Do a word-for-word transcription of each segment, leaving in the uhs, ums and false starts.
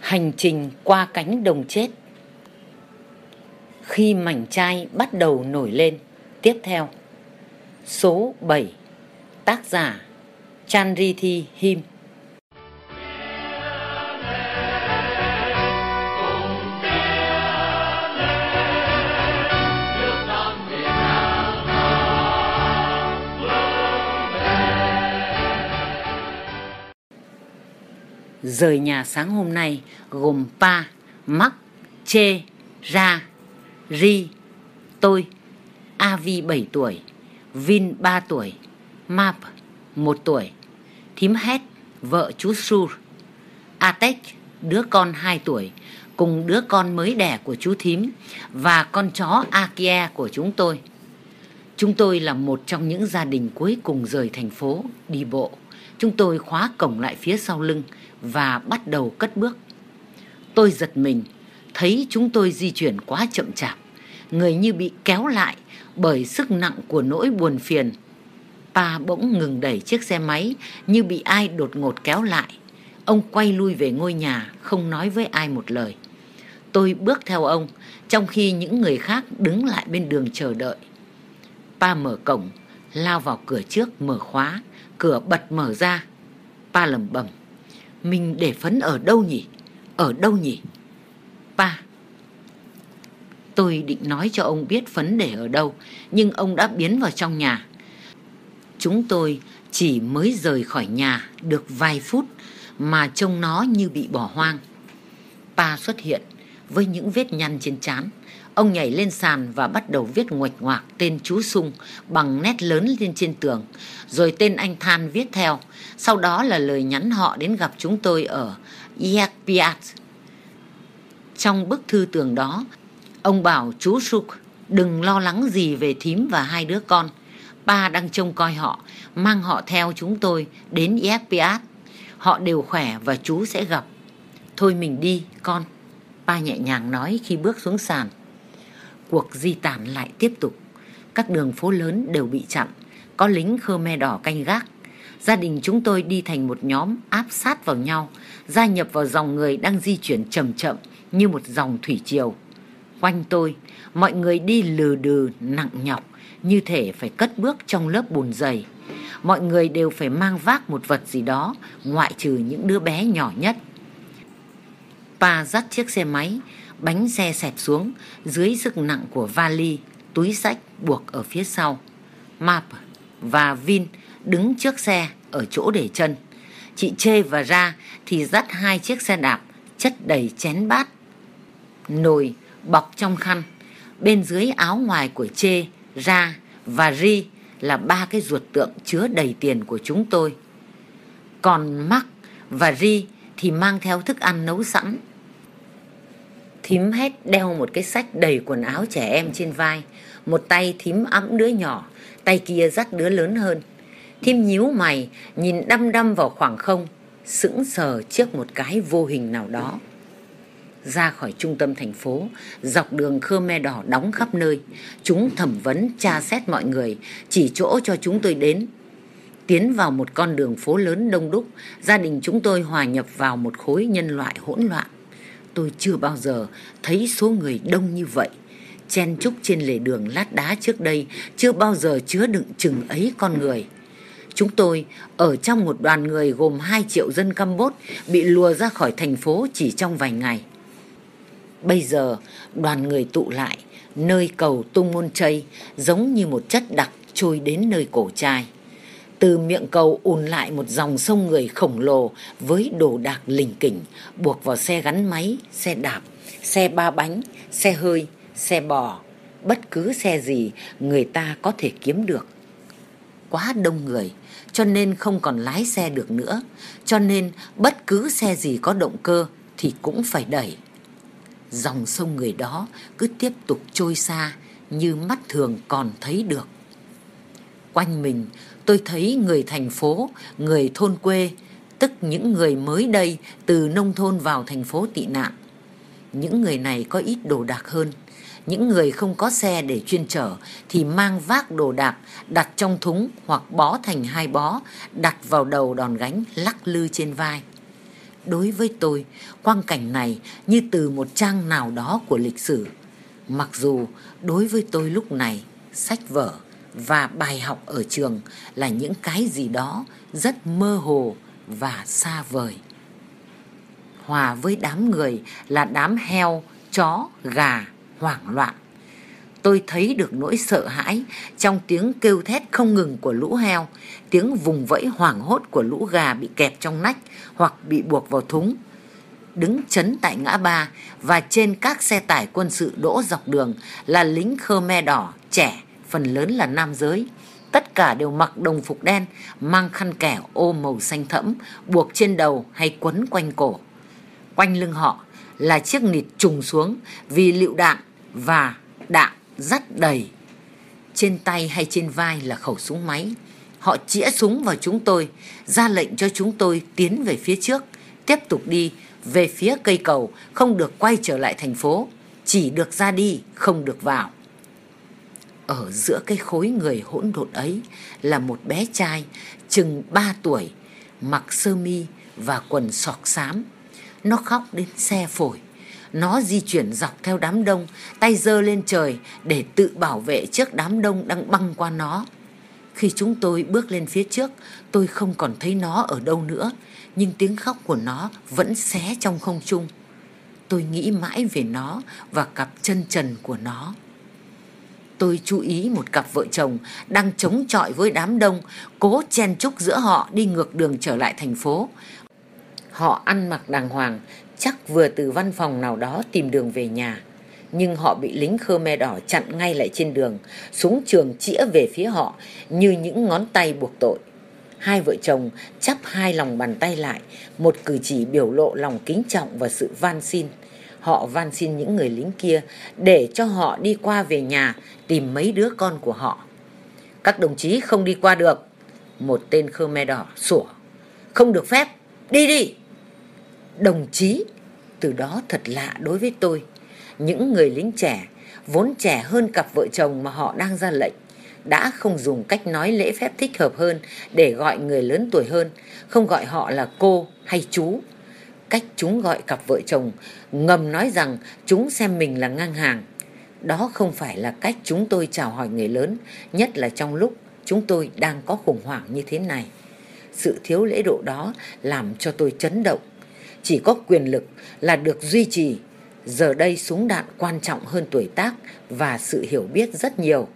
Hành trình qua cánh đồng chết. Khi mảnh chai bắt đầu nổi lên. Tiếp theo. Số bảy. Tác giả Chanrithi Him. Rời nhà sáng hôm nay gồm Pa, Mark, Che, Ra, Ri, tôi, Avi bảy tuổi, Vin ba tuổi, Map một tuổi, thím Het, vợ chú Sur, Atek, đứa con hai tuổi, cùng đứa con mới đẻ của chú thím và con chó Akia của chúng tôi. Chúng tôi là một trong những gia đình cuối cùng rời thành phố đi bộ. Chúng tôi khóa cổng lại phía sau lưng và bắt đầu cất bước. Tôi giật mình, thấy chúng tôi di chuyển quá chậm chạp, người như bị kéo lại bởi sức nặng của nỗi buồn phiền. Pa bỗng ngừng đẩy chiếc xe máy như bị ai đột ngột kéo lại. Ông quay lui về ngôi nhà, không nói với ai một lời. Tôi bước theo ông, trong khi những người khác đứng lại bên đường chờ đợi. Pa mở cổng, lao vào cửa trước mở khóa, cửa bật mở ra. Pa lẩm bẩm: mình để Phấn ở đâu nhỉ? Ở đâu nhỉ? Pa. Tôi định nói cho ông biết Phấn để ở đâu, nhưng ông đã biến vào trong nhà. Chúng tôi chỉ mới rời khỏi nhà được vài phút mà trông nó như bị bỏ hoang. Pa xuất hiện với những vết nhăn trên trán. Ông nhảy lên sàn và bắt đầu viết nguệch ngoạc tên chú Sung bằng nét lớn lên trên tường, rồi tên anh Than viết theo. Sau đó là lời nhắn họ đến gặp chúng tôi ở Iekpiat. Trong bức thư tường đó, ông bảo chú Suk đừng lo lắng gì về thím và hai đứa con. Pa đang trông coi họ, mang họ theo chúng tôi đến Iekpiat. Họ đều khỏe và chú sẽ gặp. Thôi mình đi, con, Pa nhẹ nhàng nói khi bước xuống sàn. Cuộc di tản lại tiếp tục. Các đường phố lớn đều bị chặn, có lính Khmer đỏ canh gác. Gia đình chúng tôi đi thành một nhóm áp sát vào nhau, gia nhập vào dòng người đang di chuyển chậm chậm như một dòng thủy triều. Quanh tôi, mọi người đi lừ đừ nặng nhọc, như thể phải cất bước trong lớp bùn dày. Mọi người đều phải mang vác một vật gì đó, ngoại trừ những đứa bé nhỏ nhất. Pa dắt chiếc xe máy, bánh xe xẹp xuống dưới sức nặng của vali, túi xách buộc ở phía sau. Map và Vin đứng trước xe ở chỗ để chân. Chị Chê và Ra thì dắt hai chiếc xe đạp chất đầy chén bát, nồi bọc trong khăn. Bên dưới áo ngoài của Chê, Ra và Ri là ba cái ruột tượng chứa đầy tiền của chúng tôi. Còn Mark và Ri thì mang theo thức ăn nấu sẵn. Thím Het đeo một cái xách đầy quần áo trẻ em trên vai. Một tay thím ẵm đứa nhỏ, tay kia dắt đứa lớn hơn. Thím nhíu mày, nhìn đăm đăm vào khoảng không, sững sờ trước một cái vô hình nào đó. Ra khỏi trung tâm thành phố, dọc đường Khmer đỏ đóng khắp nơi. Chúng thẩm vấn tra xét mọi người, chỉ chỗ cho chúng tôi đến. Tiến vào một con đường phố lớn đông đúc, gia đình chúng tôi hòa nhập vào một khối nhân loại hỗn loạn. Tôi chưa bao giờ thấy số người đông như vậy. Chen chúc trên lề đường lát đá trước đây chưa bao giờ chứa đựng chừng ấy con người. Chúng tôi ở trong một đoàn người gồm hai triệu dân Campuchia bị lùa ra khỏi thành phố chỉ trong vài ngày. Bây giờ đoàn người tụ lại nơi cầu Tung Môn Chây giống như một chất đặc trôi đến nơi cổ chai. Từ miệng cầu ùn lại một dòng sông người khổng lồ với đồ đạc lình kỉnh buộc vào xe gắn máy, xe đạp, xe ba bánh, xe hơi, xe bò, bất cứ xe gì người ta có thể kiếm được. Quá đông người cho nên không còn lái xe được nữa, cho nên bất cứ xe gì có động cơ thì cũng phải đẩy. Dòng sông người đó cứ tiếp tục trôi xa như mắt thường còn thấy được. Quanh mình tôi thấy người thành phố, người thôn quê, tức những người mới đây từ nông thôn vào thành phố tị nạn. Những người này có ít đồ đạc hơn. Những người không có xe để chuyên chở thì mang vác đồ đạc đặt trong thúng hoặc bó thành hai bó, đặt vào đầu đòn gánh lắc lư trên vai. Đối với tôi, quang cảnh này như từ một trang nào đó của lịch sử. Mặc dù đối với tôi lúc này, sách vở và bài học ở trường là những cái gì đó rất mơ hồ và xa vời. Hòa với đám người là đám heo, chó, gà, hoảng loạn. Tôi thấy được nỗi sợ hãi trong tiếng kêu thét không ngừng của lũ heo, tiếng vùng vẫy hoảng hốt của lũ gà bị kẹp trong nách hoặc bị buộc vào thúng. Đứng chấn tại ngã ba và trên các xe tải quân sự đỗ dọc đường là lính Khmer Đỏ trẻ, phần lớn là nam giới. Tất cả đều mặc đồng phục đen, mang khăn kẻ ô màu xanh thẫm, buộc trên đầu hay quấn quanh cổ. Quanh lưng họ là chiếc nịt trùng xuống vì lựu đạn và đạn dắt đầy. Trên tay hay trên vai là khẩu súng máy. Họ chĩa súng vào chúng tôi, ra lệnh cho chúng tôi tiến về phía trước, tiếp tục đi về phía cây cầu, không được quay trở lại thành phố, chỉ được ra đi, không được vào. Ở giữa cái khối người hỗn độn ấy là một bé trai chừng ba tuổi, mặc sơ mi và quần sọc xám. Nó khóc đến xe phổi. Nó di chuyển dọc theo đám đông, tay giơ lên trời để tự bảo vệ trước đám đông đang băng qua nó. Khi chúng tôi bước lên phía trước, tôi không còn thấy nó ở đâu nữa, nhưng tiếng khóc của nó vẫn xé trong không trung. Tôi nghĩ mãi về nó và cặp chân trần của nó. Tôi chú ý một cặp vợ chồng đang chống chọi với đám đông, cố chen chúc giữa họ đi ngược đường trở lại thành phố. Họ ăn mặc đàng hoàng, chắc vừa từ văn phòng nào đó tìm đường về nhà. Nhưng họ bị lính Khmer Đỏ chặn ngay lại trên đường, súng trường chĩa về phía họ như những ngón tay buộc tội. Hai vợ chồng chắp hai lòng bàn tay lại, một cử chỉ biểu lộ lòng kính trọng và sự van xin. Họ van xin những người lính kia để cho họ đi qua về nhà tìm mấy đứa con của họ. Các đồng chí không đi qua được, một tên Khmer Đỏ sủa. Không được phép, đi đi. Đồng chí, từ đó thật lạ đối với tôi. Những người lính trẻ, vốn trẻ hơn cặp vợ chồng mà họ đang ra lệnh, đã không dùng cách nói lễ phép thích hợp hơn để gọi người lớn tuổi hơn, không gọi họ là cô hay chú. Cách chúng gọi cặp vợ chồng ngầm nói rằng chúng xem mình là ngang hàng. Đó không phải là cách chúng tôi chào hỏi người lớn, nhất là trong lúc chúng tôi đang có khủng hoảng như thế này. Sự thiếu lễ độ đó làm cho tôi chấn động. Chỉ có quyền lực là được duy trì. Giờ đây súng đạn quan trọng hơn tuổi tác và sự hiểu biết rất nhiều.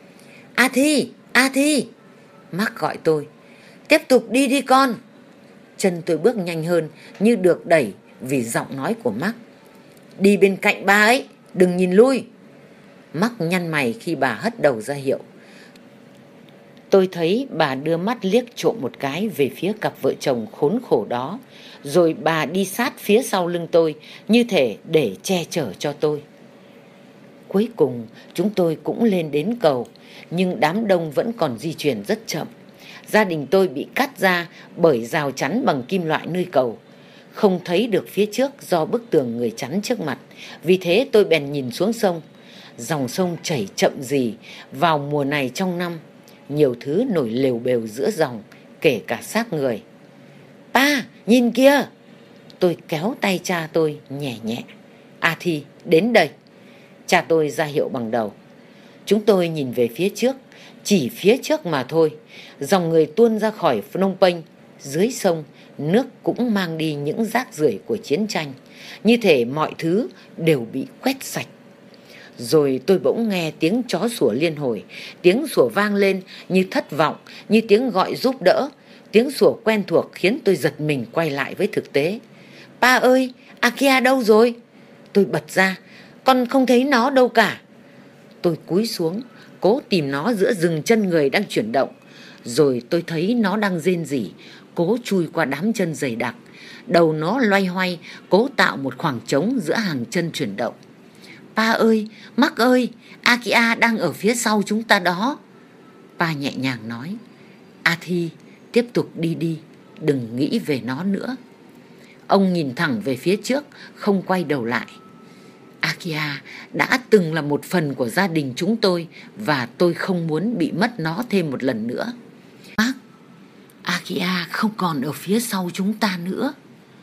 A Thi, A Thi, Mark gọi tôi. Tiếp tục đi đi con. Chân tôi bước nhanh hơn như được đẩy vì giọng nói của Mark. Đi bên cạnh ba ấy, đừng nhìn lui. Mark nhăn mày khi bà hất đầu ra hiệu. Tôi thấy bà đưa mắt liếc trộm một cái về phía cặp vợ chồng khốn khổ đó, rồi bà đi sát phía sau lưng tôi như thể để che chở cho tôi. Cuối cùng chúng tôi cũng lên đến cầu, nhưng đám đông vẫn còn di chuyển rất chậm. Gia đình tôi bị cắt ra bởi rào chắn bằng kim loại nơi cầu. Không thấy được phía trước do bức tường người chắn trước mặt, vì thế tôi bèn nhìn xuống sông. Dòng sông chảy chậm rì vào mùa này trong năm. Nhiều thứ nổi lều bều giữa dòng, kể cả xác người. Pa, nhìn kia. Tôi kéo tay cha tôi nhẹ nhẹ. A Thi, đến đây. Cha tôi ra hiệu bằng đầu. Chúng tôi nhìn về phía trước, chỉ phía trước mà thôi. Dòng người tuôn ra khỏi Phnom Penh. Dưới sông, nước cũng mang đi những rác rưởi của chiến tranh. Như thể mọi thứ đều bị quét sạch. Rồi tôi bỗng nghe tiếng chó sủa liên hồi. Tiếng sủa vang lên như thất vọng, như tiếng gọi giúp đỡ. Tiếng sủa quen thuộc khiến tôi giật mình quay lại với thực tế. Pa ơi, Akia đâu rồi? Tôi bật ra, con không thấy nó đâu cả. Tôi cúi xuống, cố tìm nó giữa rừng chân người đang chuyển động. Rồi tôi thấy nó đang rên rỉ, cố chui qua đám chân dày đặc. Đầu nó loay hoay, cố tạo một khoảng trống giữa hàng chân chuyển động. Pa ơi, Mark ơi, Akia đang ở phía sau chúng ta đó. Pa nhẹ nhàng nói. A Thi, tiếp tục đi đi, đừng nghĩ về nó nữa. Ông nhìn thẳng về phía trước, không quay đầu lại. Akia đã từng là một phần của gia đình chúng tôi và tôi không muốn bị mất nó thêm một lần nữa. Mark, Akia không còn ở phía sau chúng ta nữa. Tôi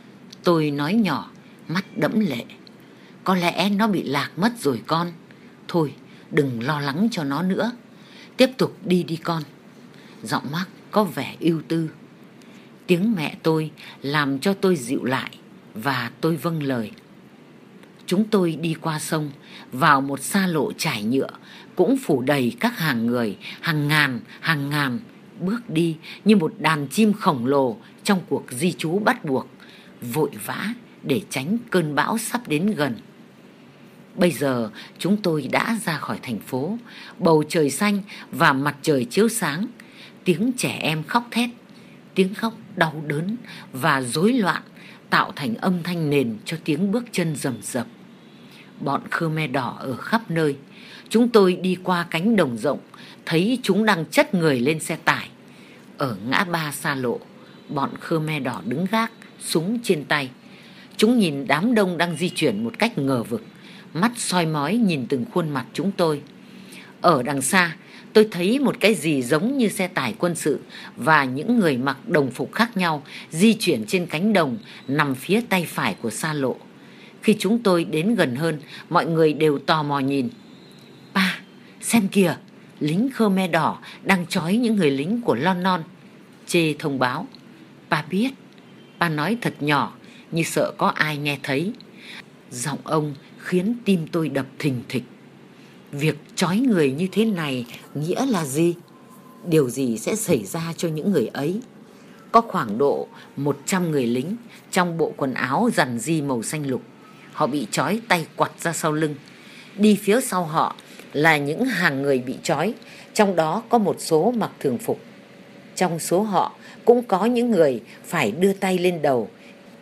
Tôi nói nhỏ, mắt đẫm lệ. Có lẽ nó bị lạc mất rồi con. Thôi, đừng lo lắng cho nó nữa. Tiếp tục đi đi con. Giọng Mark có vẻ ưu tư. Tiếng mẹ tôi làm cho tôi dịu lại và tôi vâng lời. Chúng tôi đi qua sông, vào một xa lộ trải nhựa, cũng phủ đầy các hàng người, hàng ngàn, hàng ngàn, bước đi như một đàn chim khổng lồ trong cuộc di trú bắt buộc, vội vã để tránh cơn bão sắp đến gần. Bây giờ chúng tôi đã ra khỏi thành phố, bầu trời xanh và mặt trời chiếu sáng, tiếng trẻ em khóc thét, tiếng khóc đau đớn và rối loạn tạo thành âm thanh nền cho tiếng bước chân rầm rập. Bọn Khmer Đỏ ở khắp nơi. Chúng tôi đi qua cánh đồng rộng, thấy chúng đang chất người lên xe tải. Ở ngã ba xa lộ, bọn Khmer Đỏ đứng gác, súng trên tay. Chúng nhìn đám đông đang di chuyển một cách ngờ vực, mắt soi mói nhìn từng khuôn mặt chúng tôi. Ở đằng xa, tôi thấy một cái gì giống như xe tải quân sự và những người mặc đồng phục khác nhau di chuyển trên cánh đồng nằm phía tay phải của xa lộ. Khi chúng tôi đến gần hơn, mọi người đều tò mò nhìn. "Pa, xem kìa, lính Khmer Đỏ đang trói những người lính của Lon Non." Chê thông báo. Pa biết. Pa nói thật nhỏ, như sợ có ai nghe thấy. Giọng ông khiến tim tôi đập thình thịch. Việc trói người như thế này nghĩa là gì? Điều gì sẽ xảy ra cho những người ấy? Có khoảng độ một trăm người lính trong bộ quần áo rằn ri màu xanh lục. Họ bị trói tay quặt ra sau lưng. Đi phía sau họ là những hàng người bị trói, trong đó có một số mặc thường phục. Trong số họ cũng có những người phải đưa tay lên đầu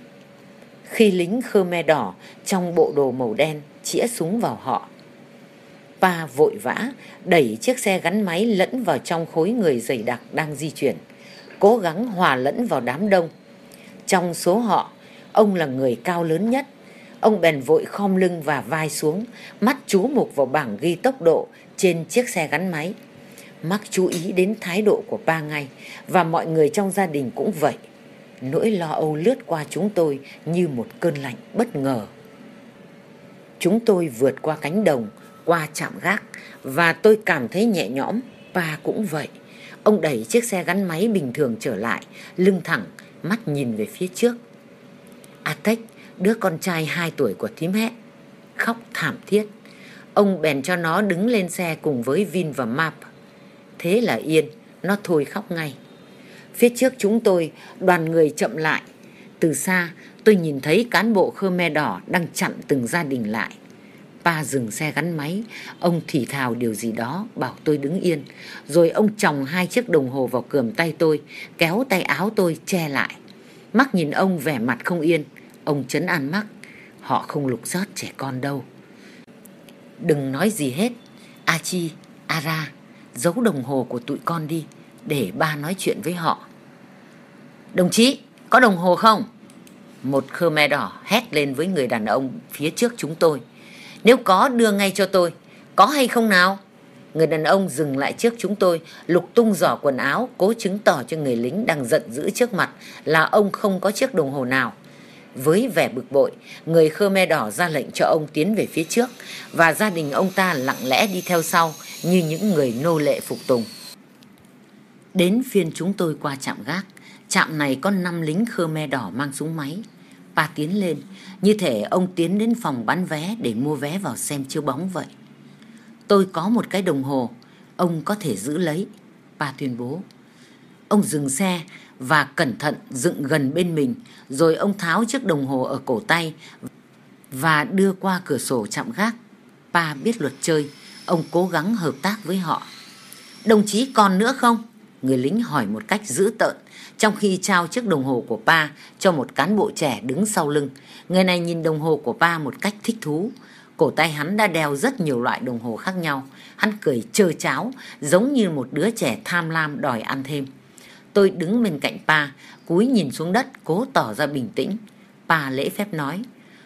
khi lính Khmer Đỏ trong bộ đồ màu đen chĩa súng vào họ. Pa vội vã đẩy chiếc xe gắn máy lẫn vào trong khối người dày đặc đang di chuyển, cố gắng hòa lẫn vào đám đông. Trong số họ, ông là người cao lớn nhất. Ông bèn vội khom lưng và vai xuống, mắt chú mục vào bảng ghi tốc độ trên chiếc xe gắn máy. Mark chú ý đến thái độ của Pa ngay, và mọi người trong gia đình cũng vậy. Nỗi lo âu lướt qua chúng tôi như một cơn lạnh bất ngờ. Chúng tôi vượt qua cánh đồng, qua trạm gác, và tôi cảm thấy nhẹ nhõm. Pa cũng vậy. Ông đẩy chiếc xe gắn máy bình thường trở lại, lưng thẳng, mắt nhìn về phía trước. Atek, đứa con trai hai tuổi của thím hét, khóc thảm thiết. Ông bèn cho nó đứng lên xe cùng với Vin và Map. Thế là yên, nó thôi khóc ngay. Phía trước chúng tôi, đoàn người chậm lại. Từ xa, tôi nhìn thấy cán bộ Khmer Đỏ đang chặn từng gia đình lại. Pa dừng xe gắn máy, ông thì thào điều gì đó, bảo tôi đứng yên. Rồi ông chòng hai chiếc đồng hồ vào cườm tay tôi, kéo tay áo tôi che lại. Mark nhìn ông vẻ mặt không yên. Ông trấn an Mark, họ không lục soát trẻ con đâu. Đừng nói gì hết. Achi, Ara, giấu đồng hồ của tụi con đi, để ba nói chuyện với họ. Đồng chí, có đồng hồ không? Một Khmer Đỏ hét lên với người đàn ông phía trước chúng tôi. Nếu có, đưa ngay cho tôi. Có hay không nào? Người đàn ông dừng lại trước chúng tôi, lục tung giỏ quần áo, cố chứng tỏ cho người lính đang giận dữ trước mặt là ông không có chiếc đồng hồ nào. Với vẻ bực bội, người Khmer Đỏ ra lệnh cho ông tiến về phía trước, và gia đình ông ta lặng lẽ đi theo sau như những người nô lệ phục tùng. Đến phiên chúng tôi qua trạm gác. Trạm này có năm lính Khmer Đỏ mang súng máy. Pa tiến lên, như thể ông tiến đến phòng bán vé để mua vé vào xem chiếu bóng vậy. Tôi có một cái đồng hồ, ông có thể giữ lấy, Pa tuyên bố. Ông dừng xe và cẩn thận dựng gần bên mình, rồi ông tháo chiếc đồng hồ ở cổ tay và đưa qua cửa sổ trạm gác. Pa biết luật chơi, ông cố gắng hợp tác với họ. Đồng chí còn nữa không? Người lính hỏi một cách dữ tợn, trong khi trao chiếc đồng hồ của Pa cho một cán bộ trẻ đứng sau lưng. Người này nhìn đồng hồ của Pa một cách thích thú. Cổ tay hắn đã đeo rất nhiều loại đồng hồ khác nhau. Hắn cười trơ tráo, giống như một đứa trẻ tham lam đòi ăn thêm. Tôi đứng bên cạnh Pa, cúi nhìn xuống đất, cố tỏ ra bình tĩnh. Pa lễ phép nói,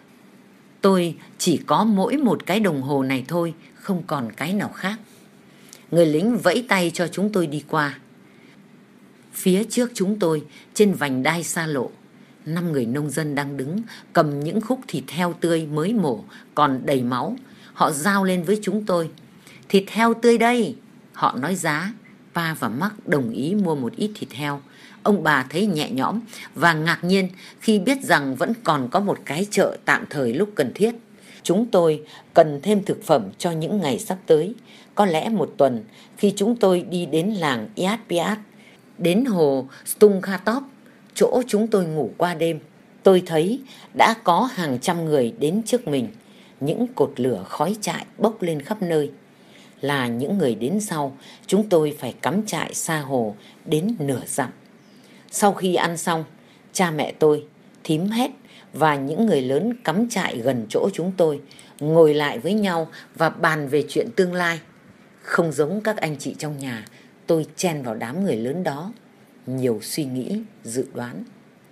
tôi chỉ có mỗi một cái đồng hồ này thôi, không còn cái nào khác. Người lính vẫy tay cho chúng tôi đi qua. Phía trước chúng tôi, trên vành đai xa lộ, Năm người nông dân đang đứng cầm những khúc thịt heo tươi mới mổ còn đầy máu. Họ giao lên với chúng tôi. Thịt heo tươi đây. Họ nói giá. Pa và Mark đồng ý mua một ít thịt heo. Ông bà thấy nhẹ nhõm và ngạc nhiên khi biết rằng vẫn còn có một cái chợ tạm thời lúc cần thiết. Chúng tôi cần thêm thực phẩm cho những ngày sắp tới. Có lẽ một tuần khi chúng tôi đi đến làng Iatpiat, đến hồ Stungatop, chỗ chúng tôi ngủ qua đêm, tôi thấy đã có hàng trăm người đến trước mình. Những cột lửa khói trại bốc lên khắp nơi. Là những người đến sau, chúng tôi phải cắm trại xa hồ đến nửa dặm. Sau khi ăn xong, cha mẹ tôi, thím Hét và những người lớn cắm trại gần chỗ chúng tôi ngồi lại với nhau và bàn về chuyện tương lai. Không giống các anh chị trong nhà, tôi chen vào đám người lớn đó, nhiều suy nghĩ, dự đoán.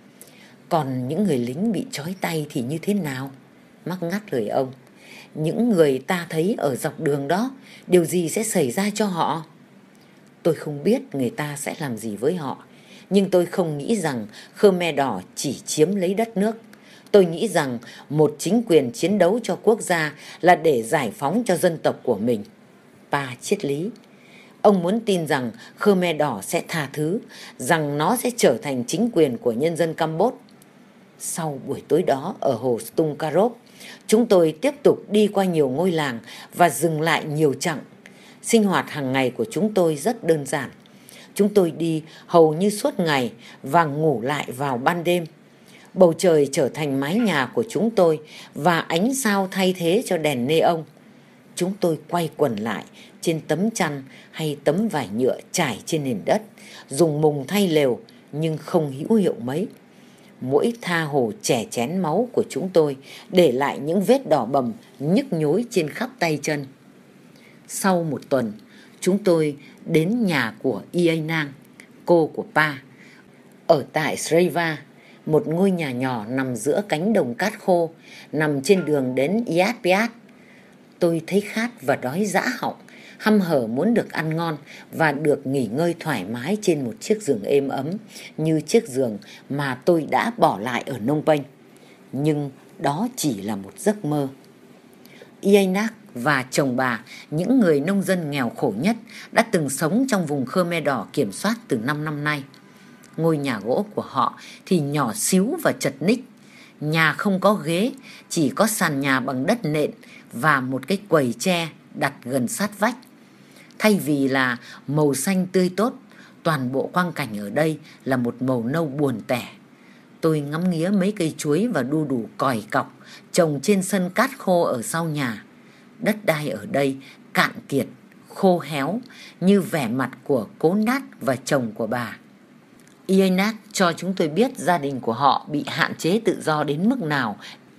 Còn những người lính bị trói tay thì như thế nào? Mark ngắt lời ông. Những người ta thấy ở dọc đường đó, điều gì sẽ xảy ra cho họ? Tôi không biết người ta sẽ làm gì với họ, nhưng tôi không nghĩ rằng Khmer Đỏ chỉ chiếm lấy đất nước. Tôi nghĩ rằng một chính quyền chiến đấu cho quốc gia là để giải phóng cho dân tộc của mình. Pa triết lý. Ông muốn tin rằng Khmer Đỏ sẽ tha thứ, rằng nó sẽ trở thành chính quyền của nhân dân Campuchia. Sau buổi tối đó ở hồ Stunkarop, chúng tôi tiếp tục đi qua nhiều ngôi làng và dừng lại nhiều chặng. Sinh hoạt hàng ngày của chúng tôi rất đơn giản. Chúng tôi đi hầu như suốt ngày và ngủ lại vào ban đêm. Bầu trời trở thành mái nhà của chúng tôi và ánh sao thay thế cho đèn neon. Chúng tôi quay quần lại trên tấm chăn hay tấm vải nhựa trải trên nền đất, dùng mùng thay lều nhưng không hữu hiệu mấy. Mỗi tha hồ chẻ chén máu của chúng tôi để lại những vết đỏ bầm nhức nhối trên khắp tay chân. Sau một tuần, chúng tôi đến nhà của Ianang, cô của Pa, ở tại Sreva, một ngôi nhà nhỏ nằm giữa cánh đồng cát khô, nằm trên đường đến Iatpiat. Tôi thấy khát và đói rã họng, hăm hở muốn được ăn ngon và được nghỉ ngơi thoải mái trên một chiếc giường êm ấm như chiếc giường mà tôi đã bỏ lại ở Phnom Penh. Nhưng đó chỉ là một giấc mơ. Ianak và chồng bà, những người nông dân nghèo khổ nhất, đã từng sống trong vùng Khmer Đỏ kiểm soát từ năm năm nay. Ngôi nhà gỗ của họ thì nhỏ xíu và chật ních. Nhà không có ghế, chỉ có sàn nhà bằng đất nện và một cái quầy tre đặt gần sát vách. Thay vì là màu xanh tươi tốt, toàn bộ quang cảnh ở đây là một màu nâu buồn tẻ. Tôi ngắm nghía mấy cây chuối và đu đủ còi cọc trồng trên sân cát khô ở sau nhà. Đất đai ở đây cạn kiệt, khô héo như vẻ mặt của cố Nát và chồng của bà. Ianak cho chúng tôi biết gia đình của họ bị hạn chế tự do đến mức nào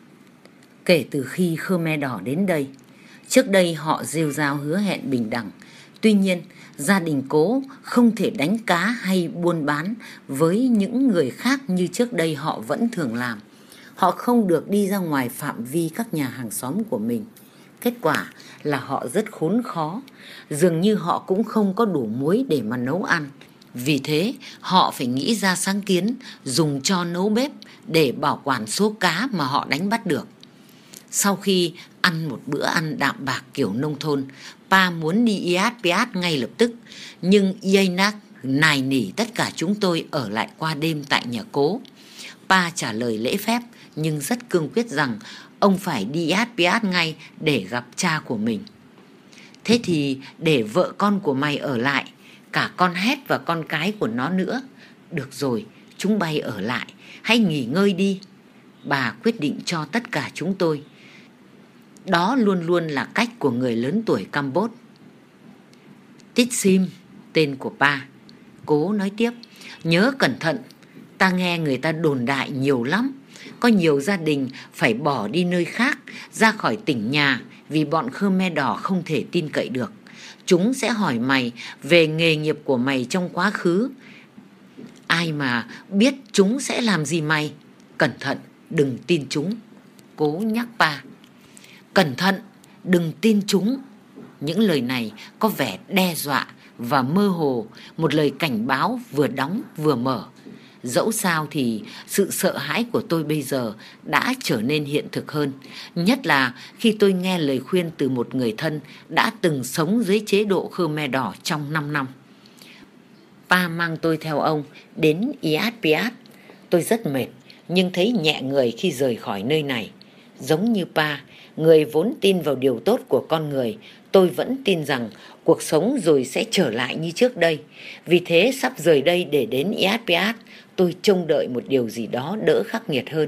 kể từ khi Khmer Đỏ đến đây. Trước đây họ rêu rao hứa hẹn bình đẳng. Tuy nhiên, gia đình cố không thể đánh cá hay buôn bán với những người khác như trước đây họ vẫn thường làm. Họ không được đi ra ngoài phạm vi các nhà hàng xóm của mình. Kết quả là họ rất khốn khó. Dường như họ cũng không có đủ muối để mà nấu ăn. Vì thế, họ phải nghĩ ra sáng kiến dùng tro nấu bếp để bảo quản số cá mà họ đánh bắt được. Sau khi ăn một bữa ăn đạm bạc kiểu nông thôn, Pa muốn đi Iatpiat ngay lập tức, nhưng Ianak nài nỉ tất cả chúng tôi ở lại qua đêm tại nhà cố. Pa trả lời lễ phép nhưng rất cương quyết rằng ông phải đi Iatpiat ngay để gặp cha của mình. Thế thì để vợ con của mày ở lại, cả con Hét và con cái của nó nữa. Được rồi, chúng bay ở lại, hãy nghỉ ngơi đi. Bà quyết định cho tất cả chúng tôi. Đó luôn luôn là cách của người lớn tuổi Campuchia. Titsim, tên của Pa. Cố nói tiếp, nhớ cẩn thận, ta nghe người ta đồn đại nhiều lắm. Có nhiều gia đình phải bỏ đi nơi khác, ra khỏi tỉnh nhà vì bọn Khmer Đỏ không thể tin cậy được. Chúng sẽ hỏi mày về nghề nghiệp của mày trong quá khứ. Ai mà biết chúng sẽ làm gì mày? Cẩn thận, đừng tin chúng. Cố nhắc Pa. Cẩn thận, đừng tin chúng. Những lời này có vẻ đe dọa và mơ hồ, một lời cảnh báo vừa đóng vừa mở. Dẫu sao thì sự sợ hãi của tôi bây giờ đã trở nên hiện thực hơn, nhất là khi tôi nghe lời khuyên từ một người thân đã từng sống dưới chế độ Khmer Đỏ trong năm năm. Pa mang tôi theo ông đến Iappiat. Tôi rất mệt nhưng thấy nhẹ người khi rời khỏi nơi này. Giống như Pa, người vốn tin vào điều tốt của con người, tôi vẫn tin rằng cuộc sống rồi sẽ trở lại như trước đây. Vì thế sắp rời đây để đến Iappiat, tôi trông đợi một điều gì đó đỡ khắc nghiệt hơn.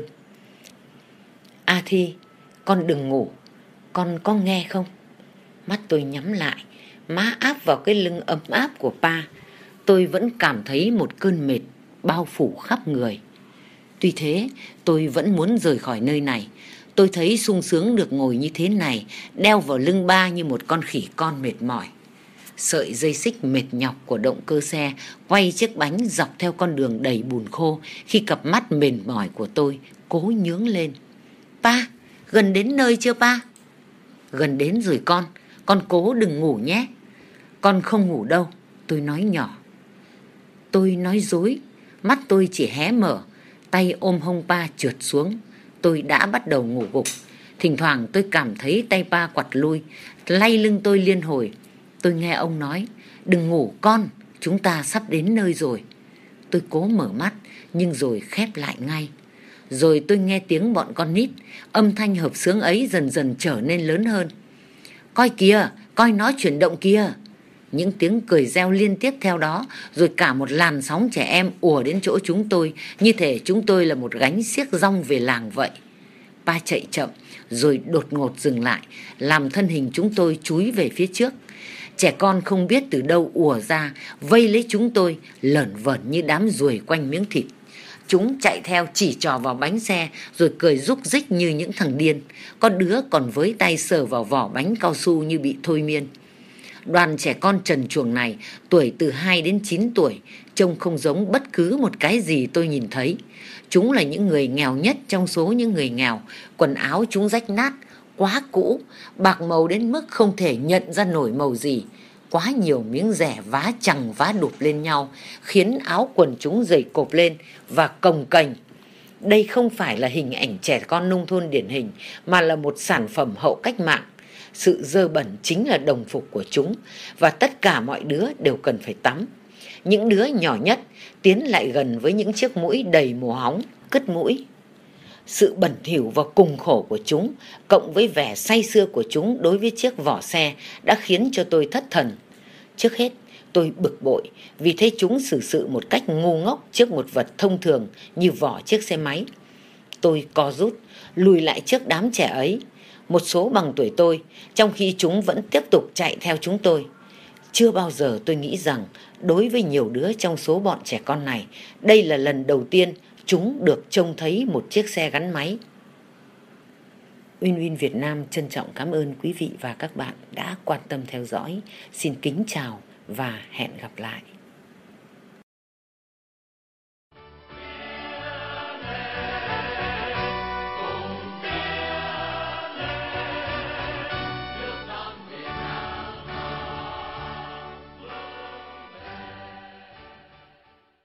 A Thi, con đừng ngủ, con có nghe không? Mắt tôi nhắm lại, má áp vào cái lưng ấm áp của Pa. Tôi vẫn cảm thấy một cơn mệt bao phủ khắp người. Tuy thế, tôi vẫn muốn rời khỏi nơi này. Tôi thấy sung sướng được ngồi như thế này, đeo vào lưng ba như một con khỉ con mệt mỏi. Sợi dây xích mệt nhọc của động cơ xe quay chiếc bánh dọc theo con đường đầy bùn khô khi cặp mắt mệt mỏi của tôi cố nhướng lên. Pa, gần đến nơi chưa Pa? Gần đến rồi con, con cố đừng ngủ nhé. Con không ngủ đâu, tôi nói nhỏ. Tôi nói dối, mắt tôi chỉ hé mở, tay ôm hông Pa trượt xuống. Tôi đã bắt đầu ngủ gục. Thỉnh thoảng tôi cảm thấy tay Pa quặt lui, lay lưng tôi liên hồi. Tôi nghe ông nói, đừng ngủ con, chúng ta sắp đến nơi rồi. Tôi cố mở mắt, nhưng rồi khép lại ngay. Rồi tôi nghe tiếng bọn con nít, âm thanh hợp xướng ấy dần dần trở nên lớn hơn. Coi kìa, coi nó chuyển động kìa. Những tiếng cười reo liên tiếp theo đó, rồi cả một làn sóng trẻ em ùa đến chỗ chúng tôi, như thể chúng tôi là một gánh xiếc rong về làng vậy. Pa chạy chậm, rồi đột ngột dừng lại, làm thân hình chúng tôi chúi về phía trước. Trẻ con không biết từ đâu ùa ra, vây lấy chúng tôi, lởn vởn như đám ruồi quanh miếng thịt. Chúng chạy theo chỉ trò vào bánh xe, rồi cười rúc rích như những thằng điên. Có đứa còn với tay sờ vào vỏ bánh cao su như bị thôi miên. Đoàn trẻ con trần truồng này, tuổi từ hai đến chín tuổi, trông không giống bất cứ một cái gì tôi nhìn thấy. Chúng là những người nghèo nhất trong số những người nghèo. Quần áo chúng rách nát, quá cũ, bạc màu đến mức không thể nhận ra nổi màu gì. Quá nhiều miếng rẻ vá chằng vá đụp lên nhau, khiến áo quần chúng dày cộp lên và cồng kềnh. Đây không phải là hình ảnh trẻ con nông thôn điển hình, mà là một sản phẩm hậu cách mạng. Sự dơ bẩn chính là đồng phục của chúng, và tất cả mọi đứa đều cần phải tắm. Những đứa nhỏ nhất tiến lại gần với những chiếc mũi đầy mồ hóng, cứt mũi. Sự bẩn thỉu và cùng khổ của chúng, cộng với vẻ say sưa của chúng đối với chiếc vỏ xe, đã khiến cho tôi thất thần. Trước hết, tôi bực bội vì thấy chúng xử sự một cách ngu ngốc trước một vật thông thường như vỏ chiếc xe máy. Tôi co rút, lùi lại trước đám trẻ ấy, một số bằng tuổi tôi, trong khi chúng vẫn tiếp tục chạy theo chúng tôi. Chưa bao giờ tôi nghĩ rằng đối với nhiều đứa trong số bọn trẻ con này, đây là lần đầu tiên chúng được trông thấy một chiếc xe gắn máy. Win Win Việt Nam trân trọng cảm ơn quý vị và các bạn đã quan tâm theo dõi. Xin kính chào và hẹn gặp lại.